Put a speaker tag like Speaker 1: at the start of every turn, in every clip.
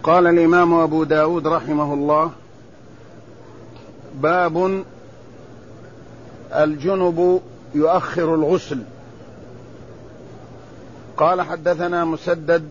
Speaker 1: قال الإمام أبو داود رحمه الله: باب الجنب يؤخر الغسل. قال حدثنا مسدد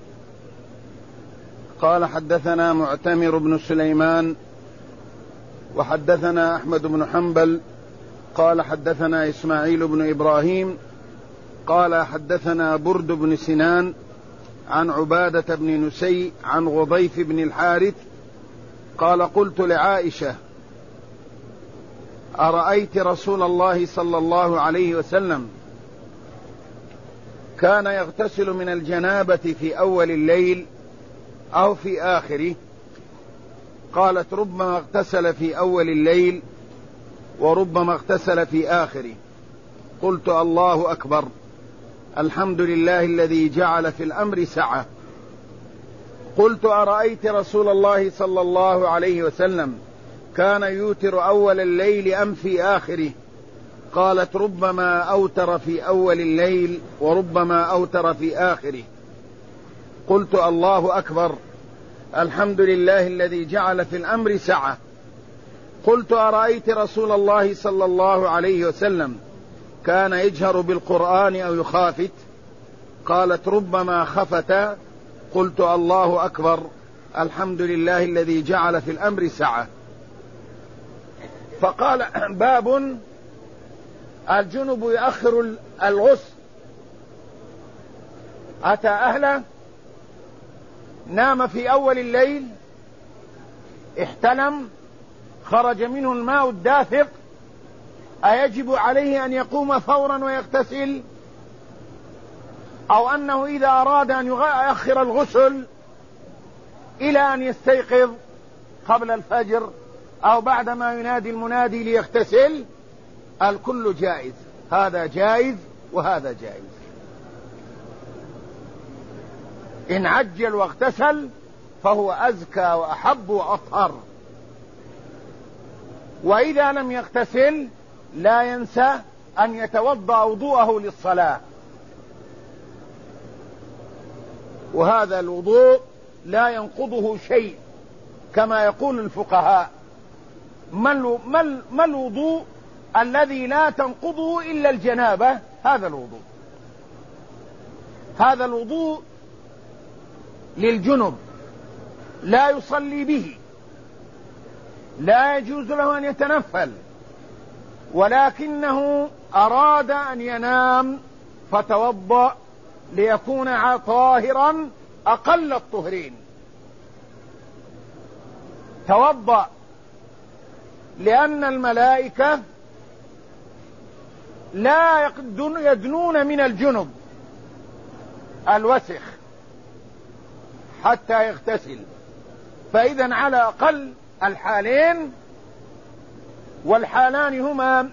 Speaker 1: قال حدثنا معتمر بن سليمان وحدثنا أحمد بن حنبل قال حدثنا إسماعيل بن إبراهيم قال حدثنا برد بن سنان عن عبادة بن نسي عن غضيف بن الحارث قال: قلت لعائشة: أرأيت رسول الله صلى الله عليه وسلم كان يغتسل من الجنابة في أول الليل أو في آخره؟ قالت: ربما اغتسل في أول الليل وربما اغتسل في آخره. قلت: الله أكبر، الحمد لله الذي جعل في الأمر سعة. قلت: أرأيت رسول الله صلى الله عليه وسلم كان يوتر أول الليل أم في آخره؟ قالت: ربما أوتر في أول الليل وربما أوتر في آخره. قلت: الله أكبر، الحمد لله الذي جعل في الأمر سعة. قلت: أرأيت رسول الله صلى الله عليه وسلم كان يجهر بالقرآن أو يخافت؟ قالت: ربما خفت. قلت: الله أكبر، الحمد لله الذي جعل في الأمر سعة. فقال: باب الجنب يؤخر الغسل. أتى أهله، نام في أول الليل، احتلم، خرج منه الماء الدافق، أيجب عليه أن يقوم فورا ويغتسل، أو أنه إذا أراد أن يؤخر الغسل إلى أن يستيقظ قبل الفجر أو بعدما ينادي المنادي ليغتسل؟ الكل جائز، هذا جائز وهذا جائز. إن عجل واغتسل فهو أزكى وأحب وأطهر، وإذا لم يغتسل لا ينسى أن يتوضأ وضوءه للصلاة، وهذا الوضوء لا ينقضه شيء كما يقول الفقهاء. ما الوضوء الذي لا تنقضه إلا الجنابة؟ هذا الوضوء للجنب لا يصلي به، لا يجوز له أن يتنفل، ولكنه أراد أن ينام فتوضأ ليكون طاهرا أقل الطهرين. توضأ لأن الملائكة لا يدنون من الجنب الوسخ حتى يغتسل، فإذا على أقل الحالين، والحالان هما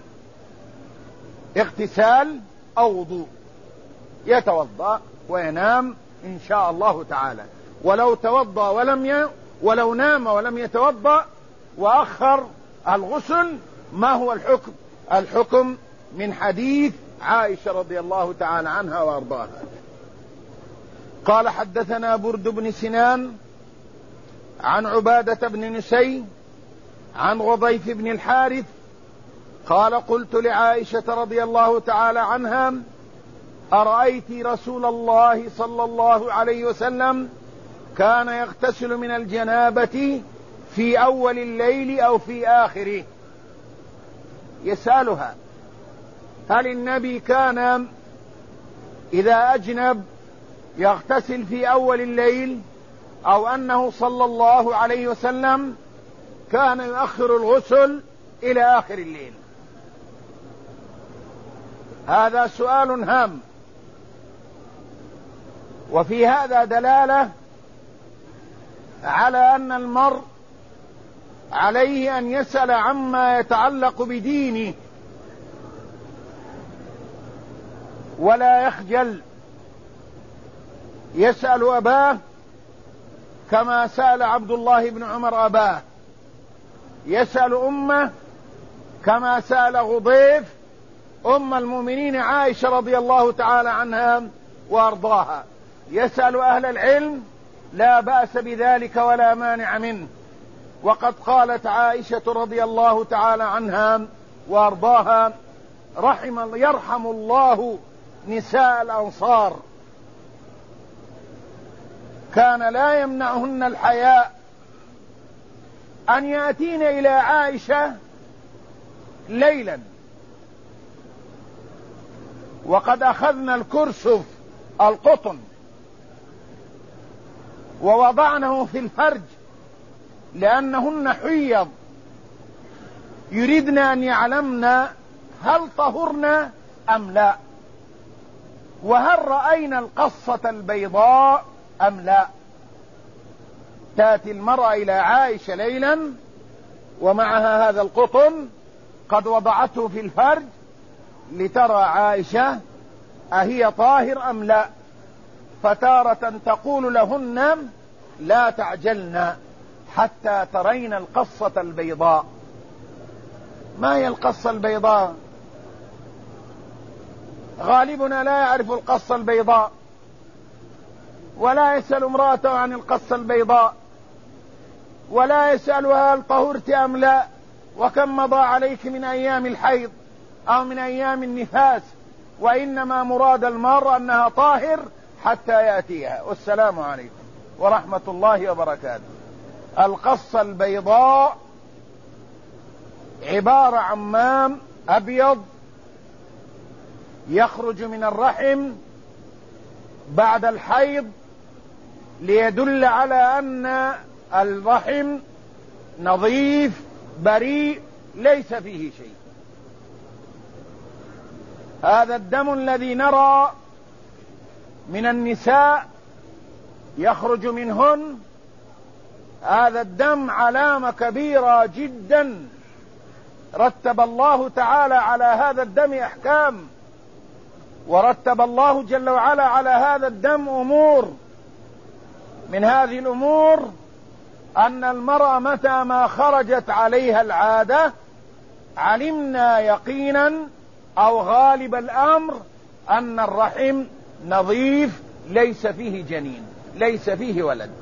Speaker 1: اغتسال أو وضوء، يتوضأ وينام إن شاء الله تعالى. ولو توضأ ولو نام ولم يتوضأ وأخر الغسل، ما هو الحكم؟ الحكم من حديث عائشة رضي الله تعالى عنها وأرضاها. قال: حدثنا برد بن سنان عن عبادة بن نسي عن غضيف بن الحارث قال: قلت لعائشة رضي الله تعالى عنها: أرأيت رسول الله صلى الله عليه وسلم كان يغتسل من الجنابة في أول الليل أو في آخره؟ يسألها: هل النبي كان إذا أجنب يغتسل في أول الليل، أو أنه صلى الله عليه وسلم كان يؤخر الغسل إلى آخر الليل؟ هذا سؤال هام، وفي هذا دلالة على أن المرء عليه أن يسأل عما يتعلق بدينه ولا يخجل، يسأل أباه كما سأل عبد الله بن عمر أباه، يسأل أمه كما سأل غضيف أم المؤمنين عائشة رضي الله تعالى عنها وأرضاها، يسأل أهل العلم لا بأس بذلك ولا مانع منه. وقد قالت عائشة رضي الله تعالى عنها وارضاها: يرحم الله نساء الأنصار، كان لا يمنعهن الحياء أن يأتين إلى عائشة ليلا، وقد أخذنا الكرسف القطن ووضعنه في الفرج لأنهن حيض، يريدن أن يعلمن هل طهرن أم لا، وهل رأينا القصة البيضاء أم لا. تأتي المرأة إلى عائشة ليلا ومعها هذا القطن قد وضعته في الفرج لترى عائشة أهي طاهر أم لا، فتارة تقول لهن: لا تعجلن حتى ترين القصة البيضاء. ما هي القصة البيضاء؟ غالبنا لا يعرف القصة البيضاء، ولا يسأل امرأته عن القصة البيضاء، ولا يسألها هل طهرت أم لا، وكم مضى عليك من أيام الحيض أو من أيام النفاس، وإنما مراد المرء أنها طاهر حتى يأتيها. والسلام عليكم ورحمة الله وبركاته. القصة البيضاء عبارة عن ماء أبيض يخرج من الرحم بعد الحيض ليدل على أن الرحم نظيف بريء ليس فيه شيء. هذا الدم الذي نرى من النساء يخرج منهن، هذا الدم علامة كبيرة جدا، رتب الله تعالى على هذا الدم أحكام، ورتب الله جل وعلا على هذا الدم أمور. من هذه الأمور أن المرأة متى ما خرجت عليها العادة علمنا يقينا أو غالب الأمر أن الرحم نظيف ليس فيه جنين، ليس فيه ولد.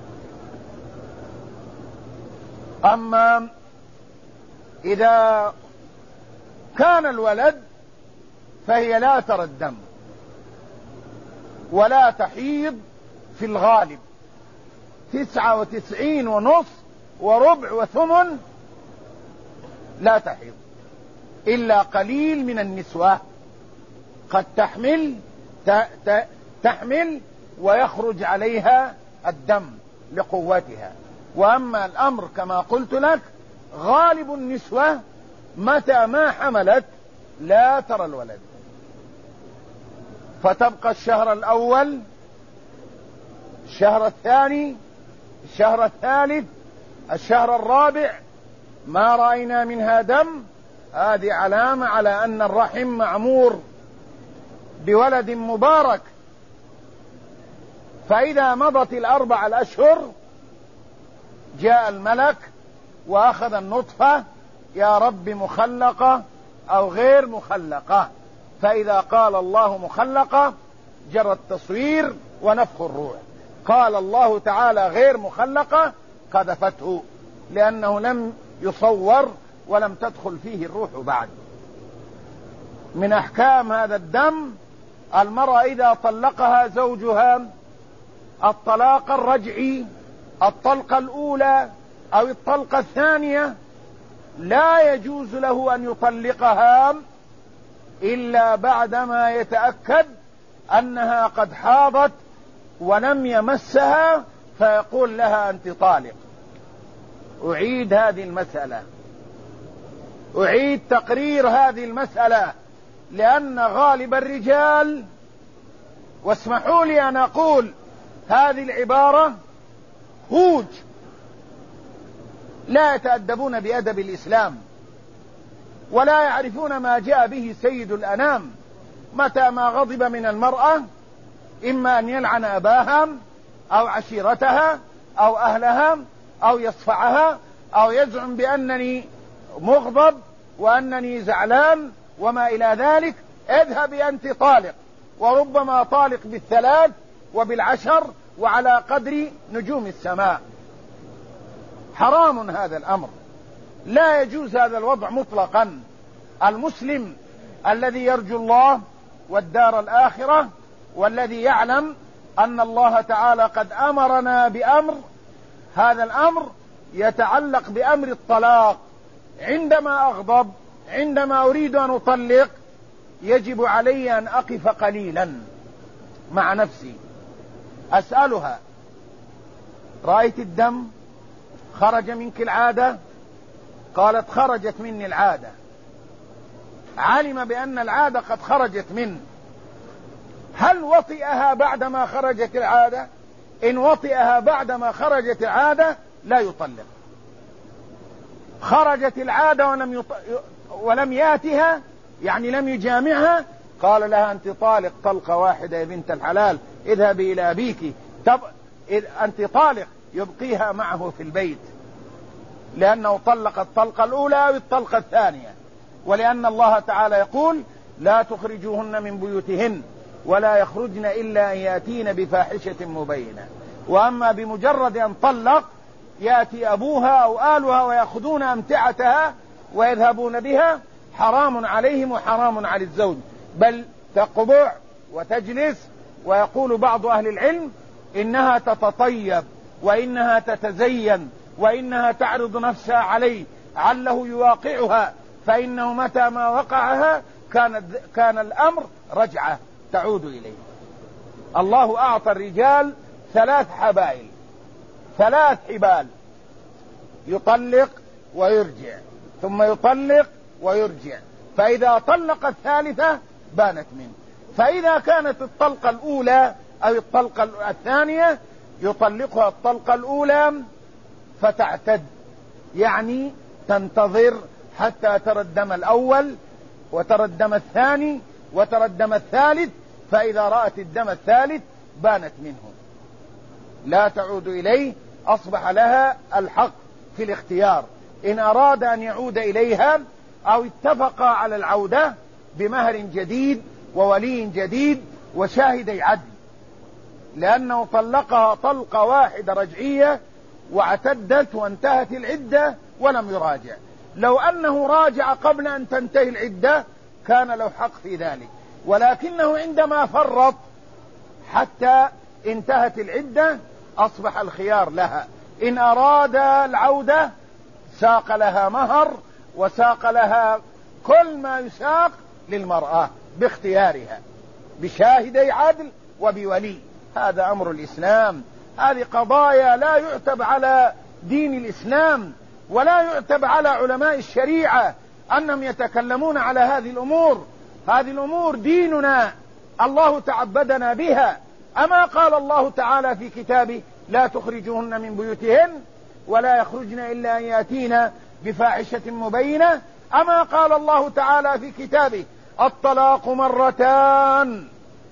Speaker 1: أما إذا كان الولد فهي لا ترى الدم ولا تحيض في الغالب، 99.5 وربع وثمن لا تحيض، إلا قليل من النسوة قد تحمل ويخرج عليها الدم لقوتها. وأما الأمر كما قلت لك غالب النسوة متى ما حملت لا ترى الولد، فتبقى الشهر الأول، الشهر الثاني، الشهر الثالث، الشهر الرابع ما رأينا منها دم. هذه علامة على أن الرحم معمور بولد مبارك. فإذا مضت 4 الأشهر جاء الملك وأخذ النطفة، يا رب مخلقة أو غير مخلقة، فإذا قال الله مخلقة جرى التصوير ونفخ الروح، قال الله تعالى غير مخلقة قذفته، لأنه لم يصور ولم تدخل فيه الروح بعد. من أحكام هذا الدم المرأة إذا طلقها زوجها الطلاق الرجعي، الطلقة الأولى أو الطلقة الثانية، لا يجوز له أن يطلقها إلا بعدما يتأكد أنها قد حاضت ولم يمسها، فيقول لها أنت طالق. أعيد هذه المسألة، أعيد تقرير هذه المسألة، لأن غالب الرجال، واسمحوا لي أن أقول هذه العبارة، هوج، لا يتأدبون بأدب الإسلام ولا يعرفون ما جاء به سيد الأنام. متى ما غضب من المرأة إما أن يلعن أباها أو عشيرتها أو أهلها أو يصفعها أو يزعم بأنني مغضب وأنني زعلان وما إلى ذلك، اذهبي أنت طالق، وربما طالق بال3 وبال10 وعلى قدر نجوم السماء. حرام هذا الأمر، لا يجوز هذا الوضع مطلقا. المسلم الذي يرجو الله والدار الآخرة والذي يعلم أن الله تعالى قد أمرنا بأمر، هذا الأمر يتعلق بأمر الطلاق. عندما أغضب، عندما أريد أن أطلق، يجب علي أن أقف قليلا مع نفسي أسألها: رأيت الدم؟ خرج منك العادة؟ قالت: خرجت مني العادة. علم بأن العادة قد خرجت منه. هل وطئها بعدما خرجت العادة؟ إن وطئها بعدما خرجت العادة لا يطلق. خرجت العادة ولم ياتها، يعني لم يجامعها، قال لها: أنت طالق طلقة واحدة يا بنت الحلال، اذهبي إلى أبيك. أنت طالق، يبقيها معه في البيت، لأنه طلق الطلقة الأولى أو الطلقة الثانية. ولأن الله تعالى يقول: لا تخرجوهن من بيوتهن ولا يخرجن إلا أن يأتين بفاحشة مبينة. وأما بمجرد أن طلق يأتي أبوها أو آلها ويأخذون أمتعتها ويذهبون بها، حرام عليهم وحرام على الزوج، بل تقبع وتجلس. ويقول بعض أهل العلم: إنها تتطيب وإنها تتزين وإنها تعرض نفسها عليه عله يواقعها، فإنه متى ما وقعها كان الأمر رجعة تعود إليه. الله أعطى الرجال 3 حبائل، 3 حبال: يطلق ويرجع، ثم يطلق ويرجع، فإذا طلق الثالثة بانت منه. فإذا كانت الطلقة الأولى أو الطلقة الثانية يطلقها الطلقة الأولى فتعتد، يعني تنتظر حتى ترى الدم الأول وترى الدم الثاني وترى الدم الثالث، فإذا رأت الدم الثالث بانت منه، لا تعود إليه. أصبح لها الحق في الاختيار إن أراد أن يعود إليها، أو اتفقا على العودة بمهر جديد وولي جديد وشاهدي عدل، لأنه طلقها طلقة واحدة رجعية واعتدت وانتهت العدة ولم يراجع. لو أنه راجع قبل أن تنتهي العدة كان له حق في ذلك، ولكنه عندما فرط حتى انتهت العدة أصبح الخيار لها. إن أراد العودة ساق لها مهر وساق لها كل ما يساق للمرأة باختيارها، بشاهدي عدل وبولي. هذا أمر الإسلام. هذه قضايا لا يعتب على دين الإسلام ولا يعتب على علماء الشريعة أنهم يتكلمون على هذه الأمور. هذه الأمور ديننا، الله تعبدنا بها. أما قال الله تعالى في كتابه: لا تخرجوهن من بيوتهن ولا يخرجن إلا أن يأتين بفاحشة مبينة؟ أما قال الله تعالى في كتابه: الطلاق مرتان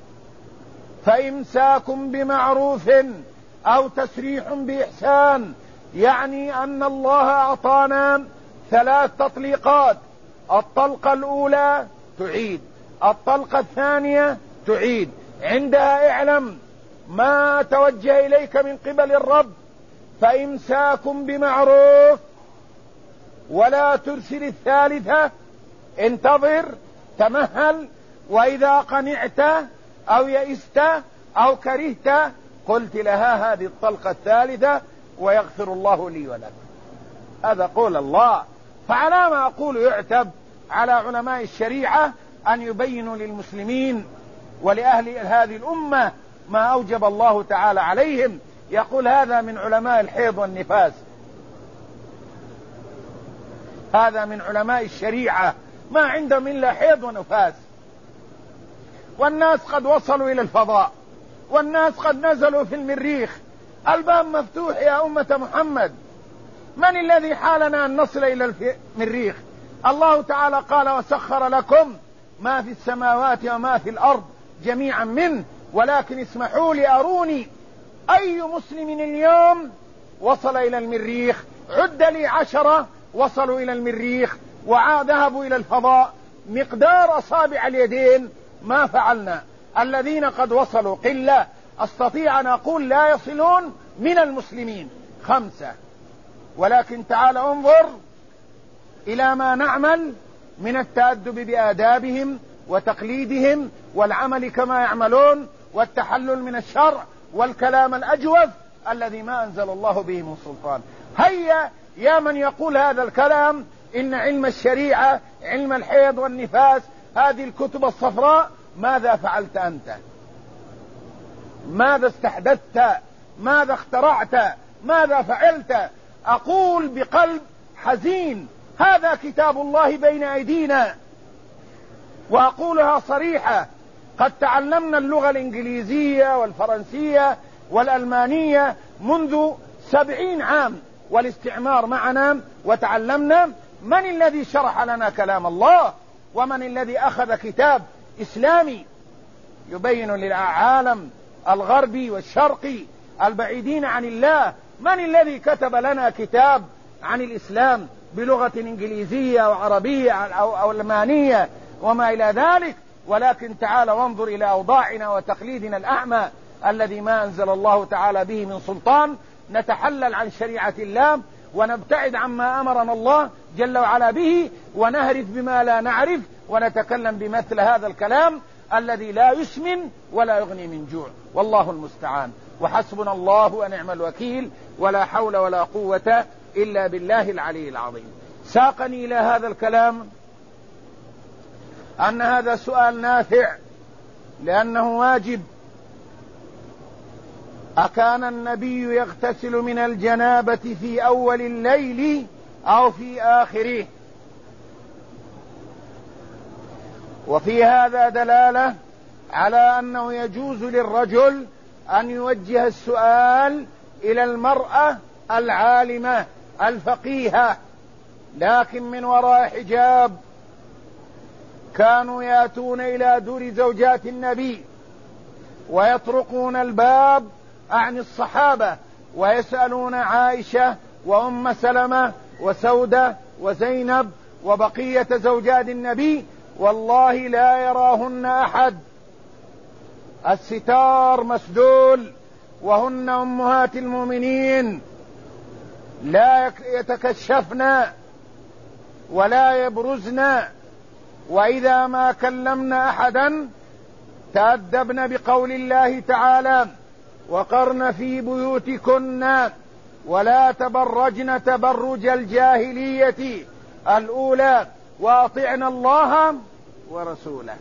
Speaker 1: فإمساك بمعروف أو تسريح بإحسان؟ يعني أن الله أعطانا 3 تطليقات: الطلقة الأولى تعيد، الطلقة الثانية تعيد. عندها اعلم ما توجه إليك من قبل الرب: فإمساك بمعروف، ولا ترسل الثالثة، انتظر تمهل، وإذا قنعت أو يئست أو كرهت قلت لها هذه الطلقة الثالثة ويغفر الله لي ولك. هذا قول الله. فعلى ما أقول يعتب على علماء الشريعة أن يبينوا للمسلمين ولأهل هذه الأمة ما أوجب الله تعالى عليهم. يقول: هذا من علماء الحيض والنفاس، هذا من علماء الشريعة، ما عندهم إلا حيض ونفاس. والناس قد وصلوا إلى الفضاء، والناس قد نزلوا في المريخ. الباب مفتوح يا أمة محمد. من الذي حالنا أن نصل إلى المريخ؟ الله تعالى قال: وسخر لكم ما في السماوات وما في الأرض جميعا منه. ولكن اسمحوا لي أروني أي مسلم اليوم وصل إلى المريخ. عد لي 10 وصلوا إلى المريخ وذهبوا إلى الفضاء مقدار أصابع اليدين. ما فعلنا. الذين قد وصلوا قلة، أستطيع أن أقول لا يصلون من المسلمين 5. ولكن تعال انظر إلى ما نعمل من التأدب بآدابهم وتقليدهم والعمل كما يعملون والتحلل من الشرع والكلام الأجوف الذي ما أنزل الله به من سلطان. هيا يا من يقول هذا الكلام إن علم الشريعة علم الحيض والنفاس هذه الكتب الصفراء، ماذا فعلت أنت؟ ماذا استحدثت؟ ماذا اخترعت؟ ماذا فعلت؟ أقول بقلب حزين هذا كتاب الله بين أيدينا، وأقولها صريحة. قد تعلمنا اللغة الإنجليزية والفرنسية والألمانية منذ 70 عام والاستعمار معنا وتعلمنا. من الذي شرح لنا كلام الله؟ ومن الذي أخذ كتاب إسلامي يبين للعالم الغربي والشرقي البعيدين عن الله؟ من الذي كتب لنا كتاب عن الإسلام بلغة إنجليزية أو عربية أو ألمانية وما إلى ذلك؟ ولكن تعال وانظر إلى أوضاعنا وتقليدنا الأعمى الذي ما أنزل الله تعالى به من سلطان. نتحلل عن شريعة الله ونبتعد عما أمرنا الله جل وعلا به، ونهرف بما لا نعرف، ونتكلم بمثل هذا الكلام الذي لا يسمن ولا يغني من جوع. والله المستعان، وحسبنا الله ونعم الوكيل، ولا حول ولا قوة إلا بالله العلي العظيم. ساقني إلى هذا الكلام أن هذا سؤال نافع لأنه واجب. أكان النبي يغتسل من الجنابة في أول الليل أو في آخره؟ وفي هذا دلالة على أنه يجوز للرجل أن يوجه السؤال إلى المرأة العالمة الفقيهة، لكن من وراء حجاب. كانوا يأتون إلى دور زوجات النبي ويطرقون الباب عن الصحابة ويسألون عائشة وأم سلمة وسودة وزينب وبقية زوجات النبي، والله لا يراهن أحد، الستار مسدول، وهن أمهات المؤمنين لا يتكشفن ولا يبرزن، وإذا ما كلمنا أحدا تأدبن بقول الله تعالى: وقرن في بيوتكن ولا تبرجن تبرج الجاهلية الأولى وأطعن الله ورسوله.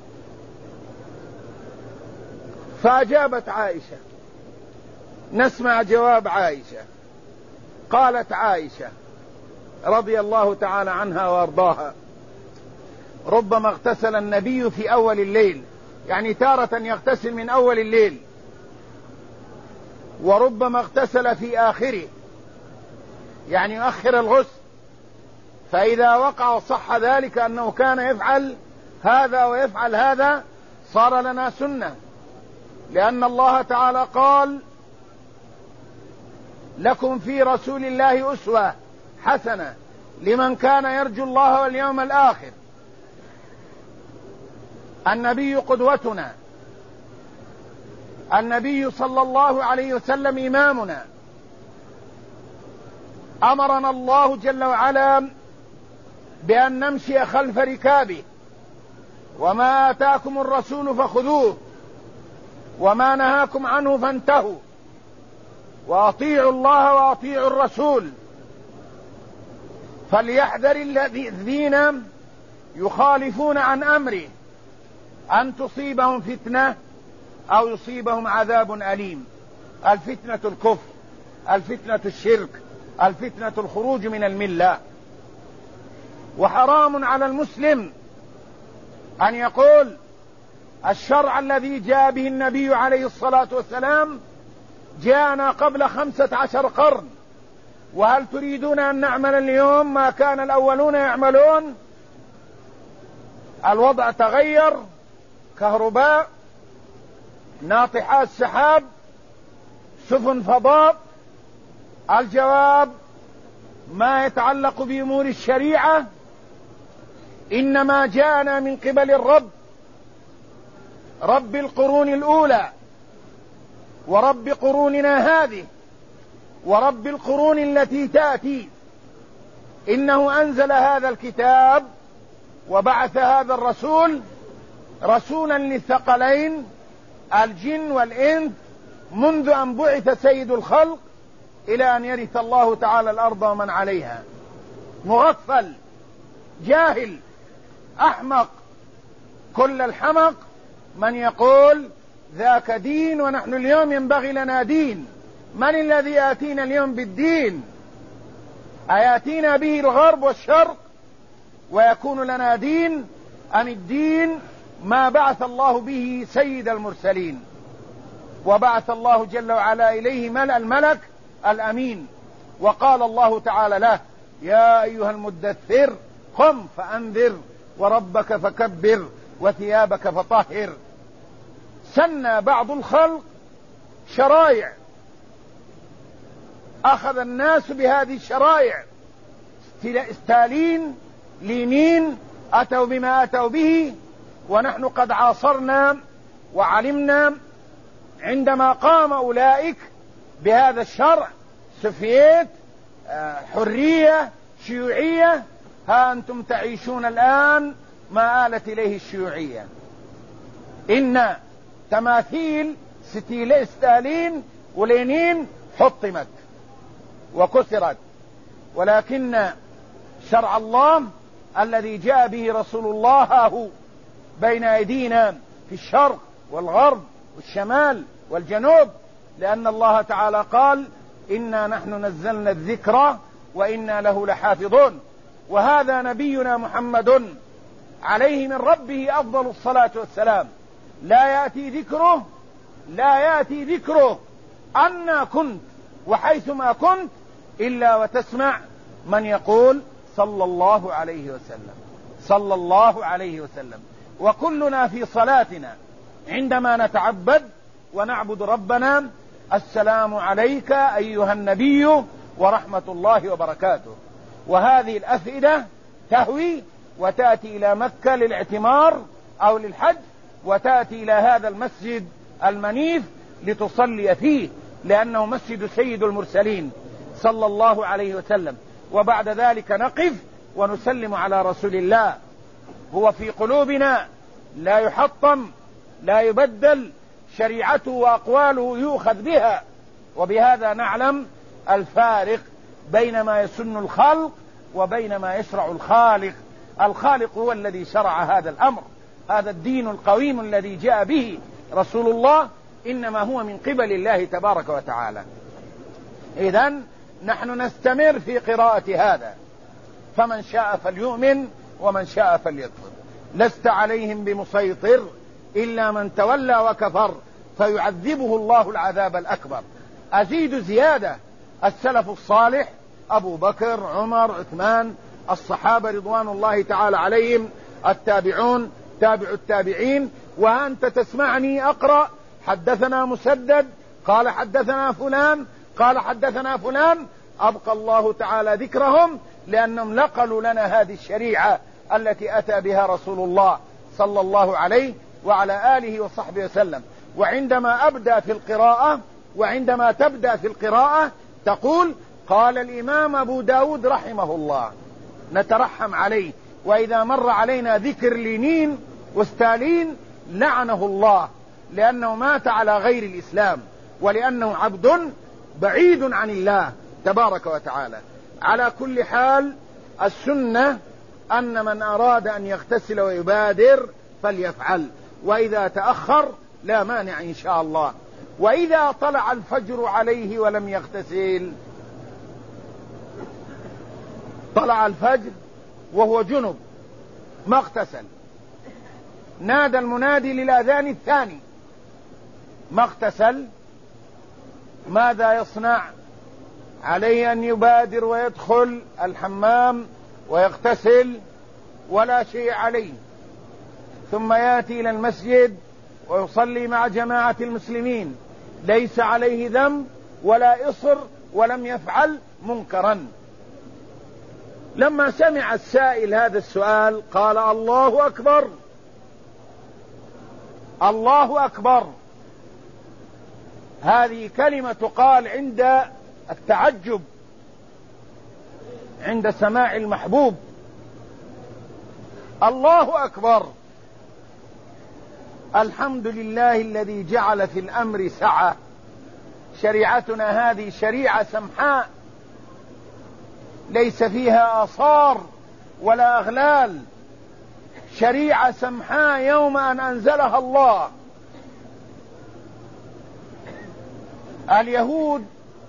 Speaker 1: فأجابت عائشة، نسمع جواب عائشة. قالت عائشة رضي الله تعالى عنها وارضاها: ربما اغتسل النبي في أول الليل، يعني تارة يغتسل من أول الليل، وربما اغتسل في آخره، يعني يؤخر الغسل. فإذا وقع صح ذلك أنه كان يفعل هذا ويفعل هذا، صار لنا سنة، لأن الله تعالى قال: لكم في رسول الله أسوة حسنة لمن كان يرجو الله واليوم الآخر. النبي قدوتنا، النبي صلى الله عليه وسلم إمامنا، أمرنا الله جل وعلا بأن نمشي خلف ركابه، وما آتاكم الرسول فخذوه وما نهاكم عنه فانتهوا، وأطيعوا الله وأطيعوا الرسول. فليحذر الذين يخالفون عن أمره أن تصيبهم فتنة أو يصيبهم عذاب أليم. الفتنة الكفر، الفتنة الشرك، الفتنة الخروج من الملة. وحرام على المسلم أن يقول الشرع الذي جاء به النبي عليه الصلاة والسلام جاءنا قبل 15 قرن، وهل تريدون أن نعمل اليوم ما كان الأولون يعملون؟ الوضع تغير، كهرباء، ناطحات سحاب، سفن فضاء. الجواب ما يتعلق بأمور الشريعة إنما جاءنا من قبل الرب، رب القرون الأولى، ورب قروننا هذه ورب القرون التي تأتي، إنه أنزل هذا الكتاب وبعث هذا الرسول رسولا للثقلين الجن والإنس منذ أن بعث سيد الخلق إلى أن يرث الله تعالى الأرض ومن عليها. مغفل، جاهل، أحمق، كل الحمق من يقول ذاك دين ونحن اليوم ينبغي لنا دين. من الذي يأتينا اليوم بالدين؟ أياتينا به الغرب والشرق ويكون لنا دين، أم الدين ما بعث الله به سيد المرسلين وبعث الله جل وعلا إليه الملك الأمين، وقال الله تعالى له: يا أيها المدثر قم فأنذر وربك فكبر وثيابك فطهر. سن بعض الخلق شرائع، أخذ الناس بهذه الشرائع، ستالين لينين أتوا بما أتوا به، ونحن قد عاصرنا وعلمنا عندما قام أولئك بهذا الشرع، سوفييت، حرية، شيوعية، ها أنتم تعيشون الآن ما آلت إليه الشيوعية. إن تماثيل ستالين ولينين حطمت وكسرت، ولكن شرع الله الذي جاء به رسول الله هو بين أيدينا في الشرق والغرب والشمال والجنوب، لأن الله تعالى قال: إنا نحن نزلنا الذكر وإنا له لحافظون. وهذا نبينا محمد عليه من ربه أفضل الصلاة والسلام، لا يأتي ذكره أن كنت وحيثما كنت إلا وتسمع من يقول صلى الله عليه وسلم، صلى الله عليه وسلم. وكلنا في صلاتنا عندما نتعبد ونعبد ربنا: السلام عليك أيها النبي ورحمة الله وبركاته. وهذه الأفئدة تهوي وتأتي إلى مكة للاعتمار أو للحج، وتأتي إلى هذا المسجد المنيف لتصلي فيه، لأنه مسجد سيد المرسلين صلى الله عليه وسلم. وبعد ذلك نقف ونسلم على رسول الله، هو في قلوبنا، لا يحطم، لا يبدل، شريعته وأقواله يؤخذ بها. وبهذا نعلم الفارق بين ما يسن الخلق وبين ما يشرع الخالق. الخالق هو الذي شرع هذا الأمر، هذا الدين القويم الذي جاء به رسول الله إنما هو من قبل الله تبارك وتعالى. إذن نحن نستمر في قراءة هذا، فمن شاء فليؤمن ومن شاء فليكفر. لست عليهم بمسيطر إلا من تولى وكفر فيعذبه الله العذاب الأكبر. أزيد زيادة: السلف الصالح أبو بكر، عمر، عثمان، الصحابة رضوان الله تعالى عليهم، التابعون، تابع التابعين. وأنت تسمعني أقرأ: حدثنا مسدد قال حدثنا فلان قال حدثنا فلان. أبقى الله تعالى ذكرهم لأنهم نقلوا لنا هذه الشريعة التي أتى بها رسول الله صلى الله عليه وعلى آله وصحبه وسلم. وعندما أبدأ في القراءة وعندما تبدأ في القراءة تقول: قال الإمام أبو داود رحمه الله، نترحم عليه. وإذا مر علينا ذكر لينين وستالين لعنه الله، لأنه مات على غير الإسلام، ولأنه عبد بعيد عن الله تبارك وتعالى. على كل حال، السنة أن من أراد أن يغتسل ويبادر فليفعل، وإذا تأخر لا مانع إن شاء الله. وإذا طلع الفجر عليه ولم يغتسل، طلع الفجر وهو جنب ما اغتسل، نادى المنادي للأذان الثاني، ما اغتسل، ماذا يصنع؟ عليه أن يبادر ويدخل الحمام ويغتسل ولا شيء عليه، ثم يأتي إلى المسجد ويصلي مع جماعة المسلمين، ليس عليه ذنب ولا إصر ولم يفعل منكرا. لما سمع السائل هذا السؤال قال: الله أكبر، الله أكبر. هذه كلمة تقال عند التعجب، عند سماع المحبوب. الله أكبر، الحمد لله الذي جعل في الأمر سعة. شريعتنا هذه شريعة سمحاء ليس فيها آثار ولا أغلال، شريعة سمحاء يوم أن أنزلها الله. اليهود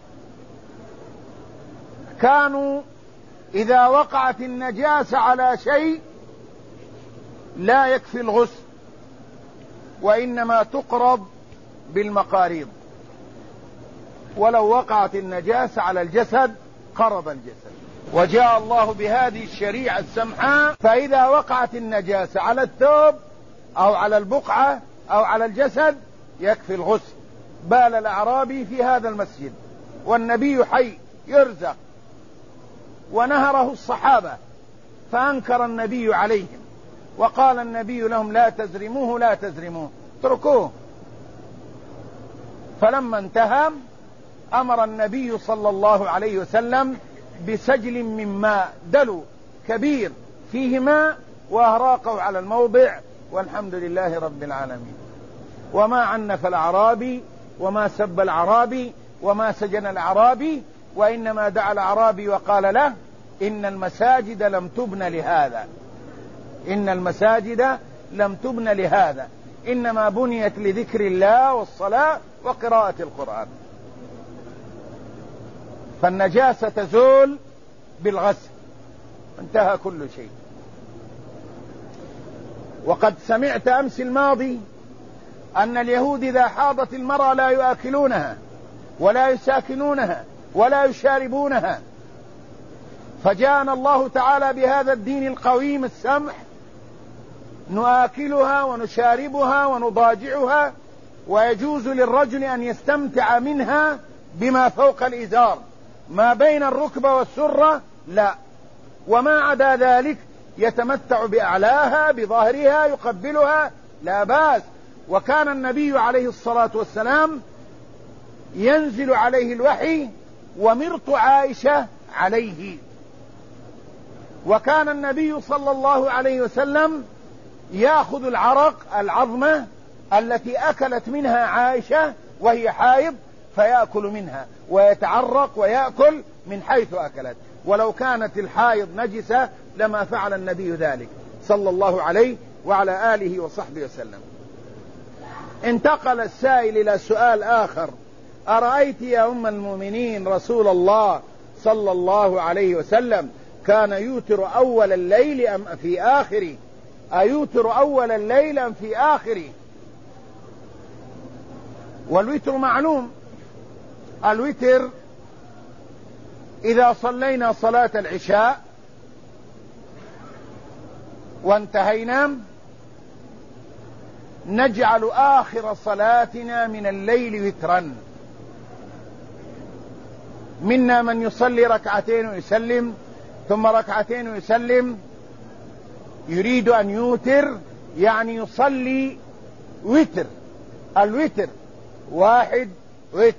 Speaker 1: كانوا إذا وقعت النجاسة على شيء لا يكفي الغسل، وإنما تقرب بالمقاريض، ولو وقعت النجاسة على الجسد قرب الجسد. وجاء الله بهذه الشريعة السمحاء، فإذا وقعت النجاسة على الثوب أو على البقعة أو على الجسد يكفي الغسل. بال الأعرابي في هذا المسجد والنبي حي يرزق، ونهره الصحابة، فأنكر النبي عليهم وقال النبي لهم لا تزرموه لا تزرموه، اتركوه. فلما انتهى أمر النبي صلى الله عليه وسلم بسجل من ماء، دلو كبير فيه ماء، وأهراقه على الموضع، والحمد لله رب العالمين. وما عنف الأعرابي وما سب الأعرابي وما سجن الأعرابي، وإنما دعا الأعرابي وقال له إن المساجد لم تبن لهذا، إن المساجد لم تبن لهذا، إنما بنيت لذكر الله والصلاة وقراءة القرآن. فالنجاسة تزول بالغسل، انتهى كل شيء. وقد سمعت أمس الماضي أن اليهود إذا حاضت المرأة لا يؤكلونها ولا يساكنونها ولا يشاربونها، فجاءنا الله تعالى بهذا الدين القويم السمح، نؤكلها ونشاربها ونضاجعها، ويجوز للرجل أن يستمتع منها بما فوق الإزار، ما بين الركبة والسرة لا، وما عدا ذلك يتمتع بأعلاها بظاهرها يقبلها لا بأس. وكان النبي عليه الصلاة والسلام ينزل عليه الوحي ومرط عائشة عليه، وكان النبي صلى الله عليه وسلم يأخذ العرق العظمة التي أكلت منها عائشة وهي حائض فيأكل منها، ويتعرق ويأكل من حيث أكلت، ولو كانت الحائض نجسة لما فعل النبي ذلك صلى الله عليه وعلى آله وصحبه وسلم. انتقل السائل إلى سؤال آخر: أرأيت يا أم المؤمنين رسول الله صلى الله عليه وسلم كان يوتر أول الليل أم في آخره؟ أيوتر أول الليل أم في آخره؟ والوتر معلوم، الوتر إذا صلينا صلاة العشاء وانتهينا نجعل آخر صلاتنا من الليل وترا. منا من يصلي ركعتين ويسلم، ثم ركعتين ويسلم، يريد أن يوتر يعني يصلي وتر. الوتر 1 وتر،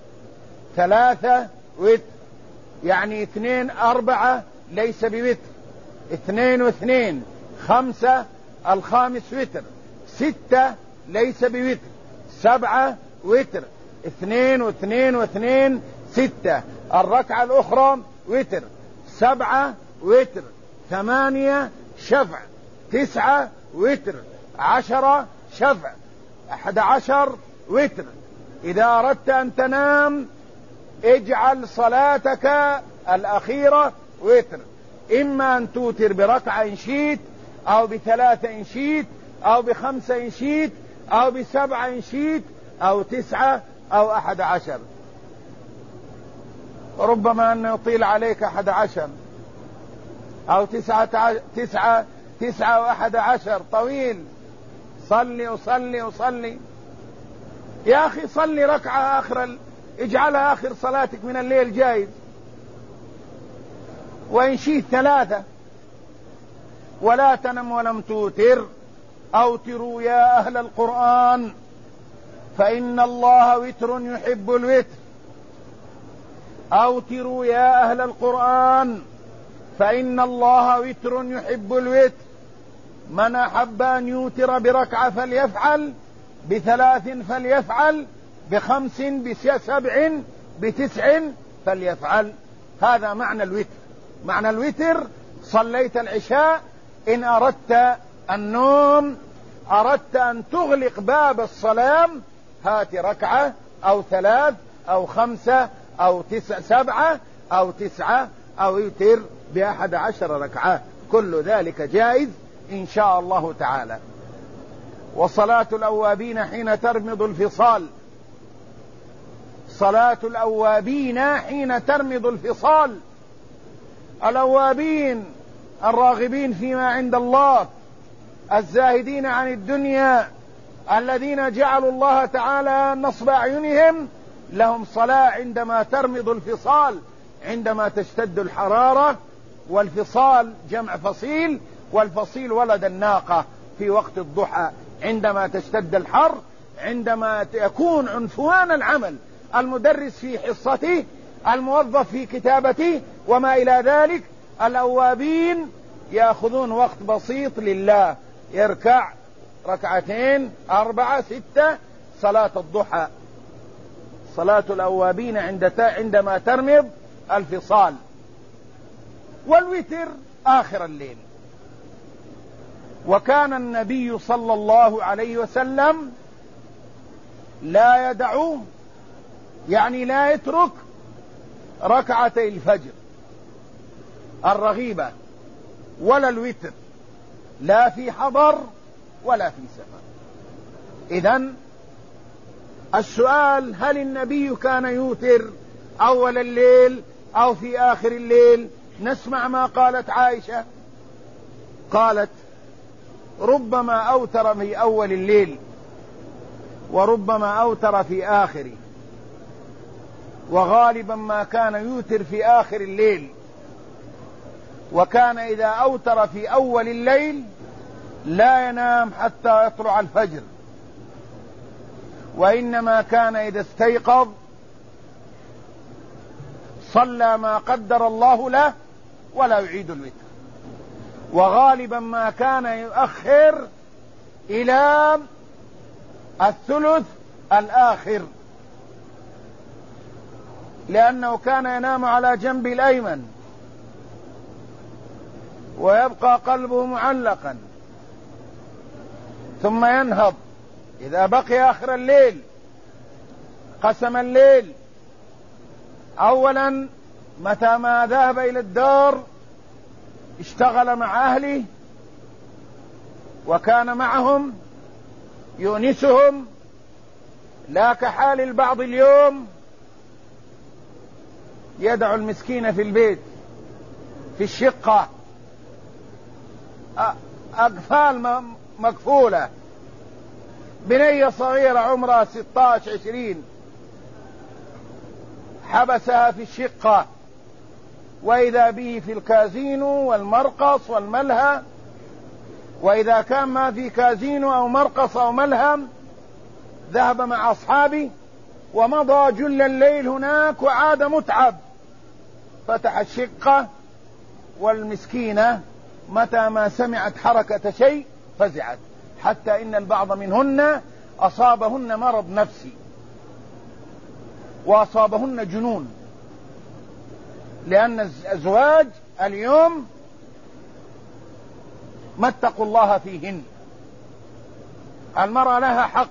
Speaker 1: 3 وتر، يعني 2 4 ليس بوتر، 2 و2 5، الخامس وتر، 6 ليس بوتر، 7 وتر، 2 و2 و2 6، الركعة الأخرى وتر، 7 وتر، 8 شفع، 9 وتر، 10 شفع، 11 وتر. إذا أردت أن تنام اجعل صلاتك الأخيرة وتر، إما أن توتر بركعة إن شئت، أو ب3 إن شئت، أو ب5 إن شئت، أو ب7 إن شئت، أو 9 أو 11. ربما أن يطيل عليك 11 أو 9 و11 طويل. صلي وصلي وصلي يا أخي، صلي ركعة آخر، اجعلها آخر صلاتك من الليل جائز، وإن شئت 3. ولا تنم ولم توتر، أوتروا يا أهل القرآن فإن الله وتر يحب الوتر. أوتروا يا أهل القرآن فإن الله وتر يحب الوتر. من أحب أن يوتر بركعة فليفعل، بثلاث فليفعل، بخمس، بسبع، بتسع فليفعل. هذا معنى الوتر. معنى الوتر: صليت العشاء، إن أردت النوم، أردت أن تغلق باب الصلاة، هات ركعة أو ثلاث أو خمسة أو سبعة أو تسعة، أو يوتر ب11 ركعة. كل ذلك جائز إن شاء الله تعالى. وصلاة الأوابين حين ترمض الفصال، صلاة الأوابين حين ترمض الفصال، الأوابين الراغبين فيما عند الله، الزاهدين عن الدنيا، الذين جعلوا الله تعالى نصب أعينهم، لهم صلاة عندما ترمض الفصال، عندما تشتد الحرارة. والفصال جمع فصيل، والفصيل ولد الناقة في وقت الضحى، عندما تشتد الحر، عندما يكون عنفوان العمل، المدرس في حصته، الموظف في كتابته وما إلى ذلك. الأوابين يأخذون وقت بسيط لله، يركع ركعتين، 4، 6. صلاة الضحى، صلاة الأوابين عندما ترمض الفصال. والوتر آخر الليل. وكان النبي صلى الله عليه وسلم لا يدع، يعني لا يترك ركعتي الفجر الرغيبة ولا الوتر، لا في حضر ولا في سفر. إذن السؤال: هل النبي كان يوتر أول الليل أو في آخر الليل؟ نسمع ما قالت عائشة، قالت: ربما أوتر في أول الليل وربما أوتر في آخره، وغالبا ما كان يوتر في آخر الليل. وكان إذا أوتر في أول الليل لا ينام حتى يطلع الفجر، وإنما كان إذا استيقظ صلى ما قدر الله له ولا يعيد الوتر. وغالبا ما كان يؤخر إلى الثلث الآخر، لأنه كان ينام على جنب الأيمن ويبقى قلبه معلقا، ثم ينهض إذا بقي آخر الليل. قسم الليل: أولا متى ما ذهب إلى الدار اشتغل مع أهله وكان معهم يؤنسهم، لا كحال البعض اليوم يدع المسكين في البيت في الشقة، أقفال مقفولة، بنية صغيرة عمرها 16 20 حبسها في الشقة، وإذا به في الكازينو والمرقص والملهى. وإذا كان ما في كازينو أو مرقص أو ملهى ذهب مع أصحابه ومضى جل الليل هناك وعاد متعب، فتح الشقة، والمسكينة متى ما سمعت حركة شيء فزعت، حتى إن البعض منهن أصابهن مرض نفسي وأصابهن جنون، لأن الأزواج اليوم ما اتقوا الله فيهن. المرأة لها حق،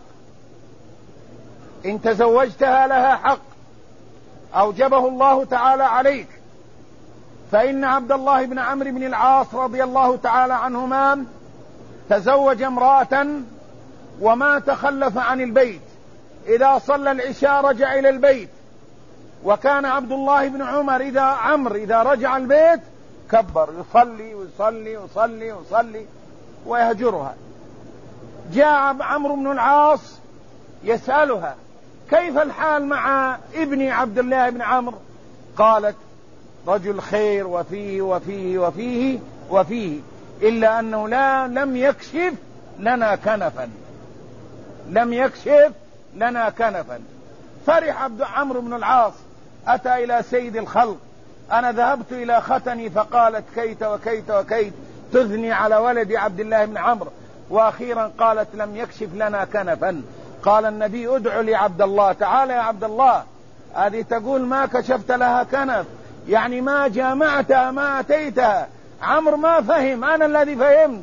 Speaker 1: إن تزوجتها لها حق أوجبه الله تعالى عليك. فإن عبد الله بن عمرو بن العاص رضي الله تعالى عنهما تزوج امرأة وما تخلف عن البيت، إذا صلى العشاء رجع إلى البيت. وكان عبد الله بن عمر إذا رجع البيت كبر، يصلي ويصلي ويصلي ويصلي ويهجرها. جاء عمرو بن العاص يسألها: كيف الحال مع ابني عبد الله بن عمرو؟ قالت: رجل خير وفيه وفيه وفيه وفيه، إلا أنه لم يكشف لنا كنفا، لم يكشف لنا كنفا. فرح عمرو بن العاص، أتى إلى سيد الخلق: أنا ذهبت إلى ختني فقالت كيت وكيت وكيت تثني على ولد عبد الله بن عمرو، وأخيرا قالت لم يكشف لنا كنفا. قال النبي: ادعو لي عبد الله. تعال يا عبد الله، هذه تقول ما كشفت لها كنف، يعني ما جامعتها، ما أتيتها. عمرو ما فهم، أنا الذي فهمت.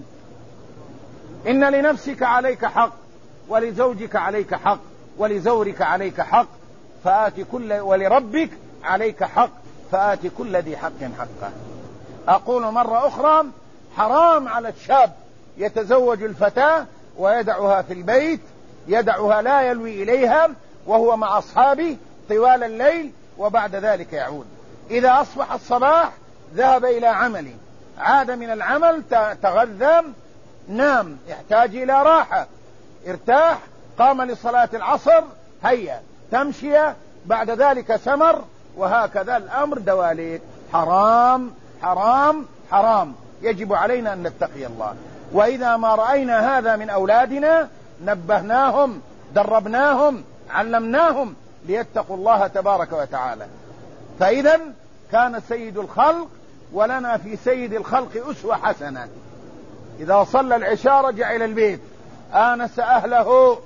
Speaker 1: إن لنفسك عليك حق، ولزوجك عليك حق، ولزورك عليك حق، ولربك عليك حق، فآت كل ذي حق حقه. أقول مرة أخرى: حرام على الشاب يتزوج الفتاة ويدعها في البيت، يدعها لا يلوي إليها وهو مع أصحابه طوال الليل، وبعد ذلك يعود. إذا أصبح الصباح ذهب إلى عمله، عاد من العمل، تغذى، نام، يحتاج إلى راحة، ارتاح، قام لصلاة العصر، هيا تمشي، بعد ذلك سمر، وهكذا الأمر دواليك. حرام حرام حرام. يجب علينا أن نتقي الله. وإذا ما رأينا هذا من أولادنا نبهناهم، دربناهم، علمناهم ليتقوا الله تبارك وتعالى. فإذا كان سيد الخلق، ولنا في سيد الخلق أسوة حسنة. إذا صلى العشاء رجع إلى البيت، آنس أهله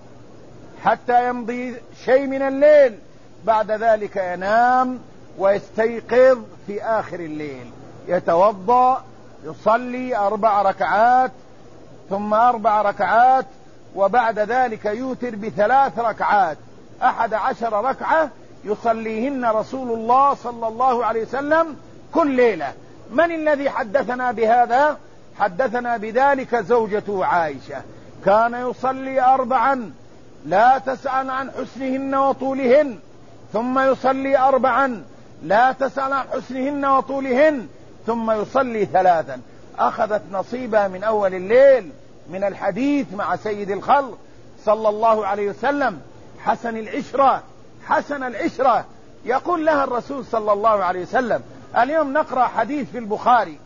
Speaker 1: حتى يمضي شيء من الليل، بعد ذلك ينام ويستيقظ في آخر الليل، يتوضأ، يصلي 4 ركعات ثم 4 ركعات، وبعد ذلك يوتر ب3 ركعات، 11 ركعة يصليهن رسول الله صلى الله عليه وسلم كل ليلة. من الذي حدثنا بهذا؟ حدثنا بذلك زوجته عائشة: كان يصلي 4 لا تسأل عن حسنهن وطولهن، ثم يصلي 4 لا تسأل عن حسنهن وطولهن، ثم يصلي 3. أخذت نصيبها من أول الليل من الحديث مع سيد الخلق صلى الله عليه وسلم. حسن العشرة، حسن العشرة. يقول لها الرسول صلى الله عليه وسلم، اليوم نقرأ حديث في البخاري،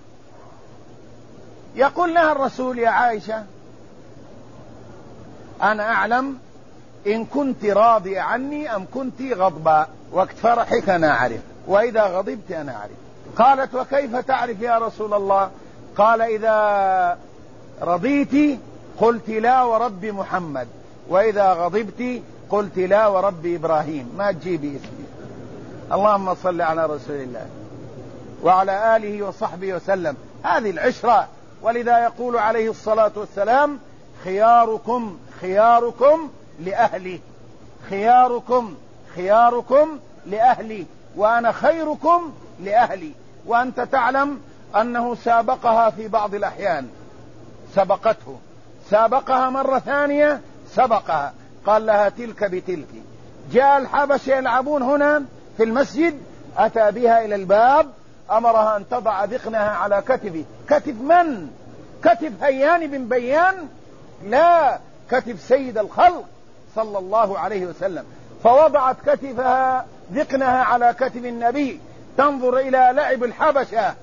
Speaker 1: يقول لها الرسول: يا عائشة، أنا أعلم إن كنت راضية عني أم كنت غضباء، وقت فرحك أنا أعرف، وإذا غضبت أنا أعرف. قالت: وكيف تعرف يا رسول الله؟ قال: إذا رضيت قلت لا ورب محمد، وإذا غضبت قلت لا ورب إبراهيم، ما تجيبي اسمي. اللهم صل على رسول الله وعلى آله وصحبه وسلم. هذه العشرة. ولذا يقول عليه الصلاة والسلام: خياركم خياركم لأهلي، خياركم خياركم لأهلي، وأنا خيركم لأهلي. وأنت تعلم أنه سابقها في بعض الأحيان، سبقته، سابقها مرة ثانية، سبقها، قال لها: تلك بتلك. جاء الحبشة يلعبون هنا في المسجد، أتى بها إلى الباب، أمرها أن تضع ذقنها على كتفه. كتف من؟ كتف هيان بن بيان؟ لا، كتف سيد الخلق صلى الله عليه وسلم. فوضعت كتفها، ذقنها على كتف النبي، تنظر إلى لعب الحبشة.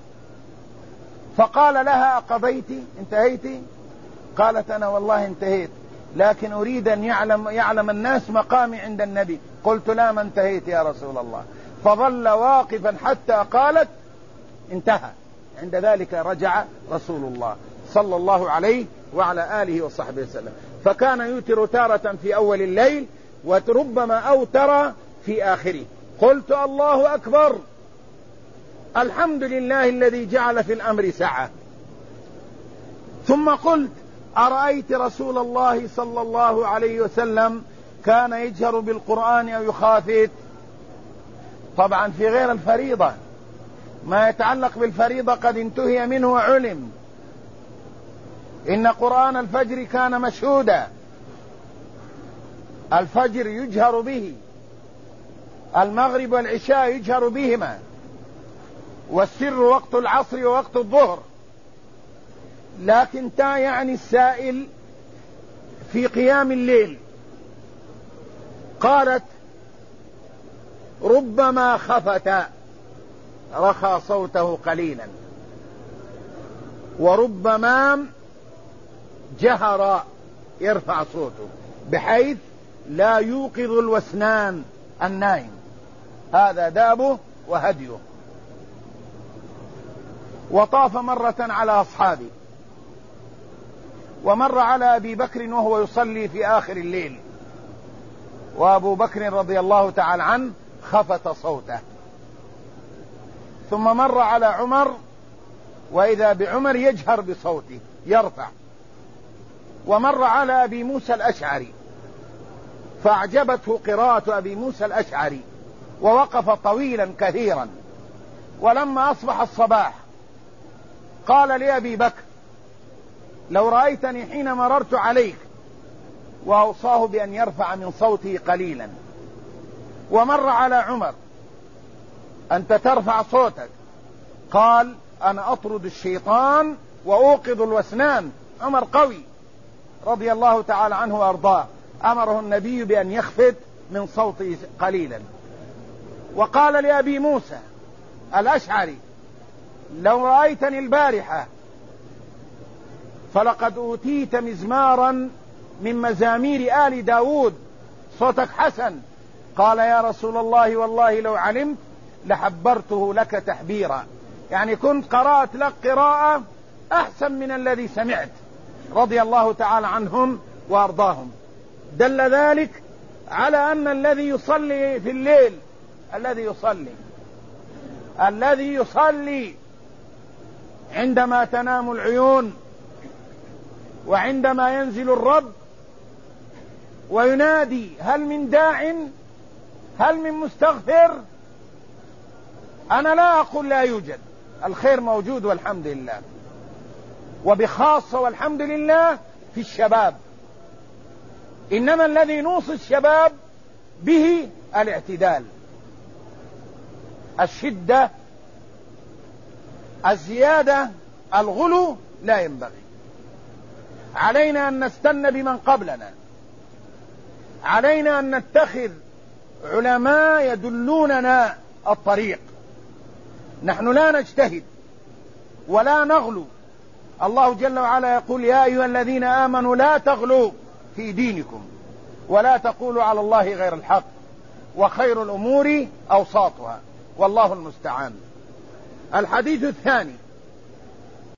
Speaker 1: فقال لها: أقضيت؟ انتهيت؟ قالت: أنا والله انتهيت، لكن أريد أن يعلم الناس مقامي عند النبي. قلت: لا، ما انتهيت يا رسول الله. فظل واقفا حتى قالت: انتهى. عند ذلك رجع رسول الله صلى الله عليه وعلى آله وصحبه وسلم. فكان يوتر تارة في أول الليل، وربما أوتر في آخره. قلت: الله أكبر، الحمد لله الذي جعل في الأمر سعة. ثم قلت: أرأيت رسول الله صلى الله عليه وسلم كان يجهر بالقرآن أو يخافت؟ طبعا في غير الفريضة، ما يتعلق بالفريضة قد انتهي منه وعلم. إن قرآن الفجر كان مشهودا، الفجر يجهر به، المغرب والعشاء يجهر بهما، والسر وقت العصر ووقت الظهر. لكن يعني السائل في قيام الليل. قالت: ربما خفت، رخى صوته قليلا، وربما جهر، يرفع صوته، بحيث لا يوقظ الوسنان النائم، هذا دابه وهديه. وطاف مرة على أصحابه، ومر على أبي بكر وهو يصلي في آخر الليل، وأبو بكر رضي الله تعالى عنه خفت صوته. ثم مر على عمر، وإذا بعمر يجهر بصوته يرفع. ومر على أبي موسى الأشعري فأعجبته قراءة أبي موسى الأشعري، ووقف طويلا كثيرا. ولما أصبح الصباح قال لأبي بكر: لو رأيتني حين مررت عليك، وأوصاه بأن يرفع من صوته قليلا. ومر على عمر: أنت ترفع صوتك. قال: أنا أطرد الشيطان وأوقظ الوسنان. عمر قوي رضي الله تعالى عنه وأرضاه، أمره النبي بأن يخفت من صوته قليلا. وقال لأبي موسى الأشعري: لو رأيتني البارحة فلقد أوتيت مزمارا من مزامير آل داود، صوتك حسن. قال: يا رسول الله والله لو علمت لحبرته لك تحبيرا، يعني كنت قرأت لك قراءة أحسن من الذي سمعت، رضي الله تعالى عنهم وأرضاهم. دل ذلك على أن الذي يصلي في الليل، الذي يصلي عندما تنام العيون، وعندما ينزل الرب وينادي: هل من داع، هل من مستغفر؟ أنا لا أقول لا يوجد، الخير موجود والحمد لله، وبخاصة والحمد لله في الشباب. إنما الذي نوصي الشباب به الاعتدال، الشدة، الزيادة، الغلو لا ينبغي. علينا أن نستنى بمن قبلنا، علينا أن نتخذ علماء يدلوننا الطريق. نحن لا نجتهد ولا نغلو. الله جل وعلا يقول: يا أيها الذين آمنوا لا تغلوا في دينكم ولا تقولوا على الله غير الحق وخير الأمور أوساطها والله المستعان. الحديث الثاني: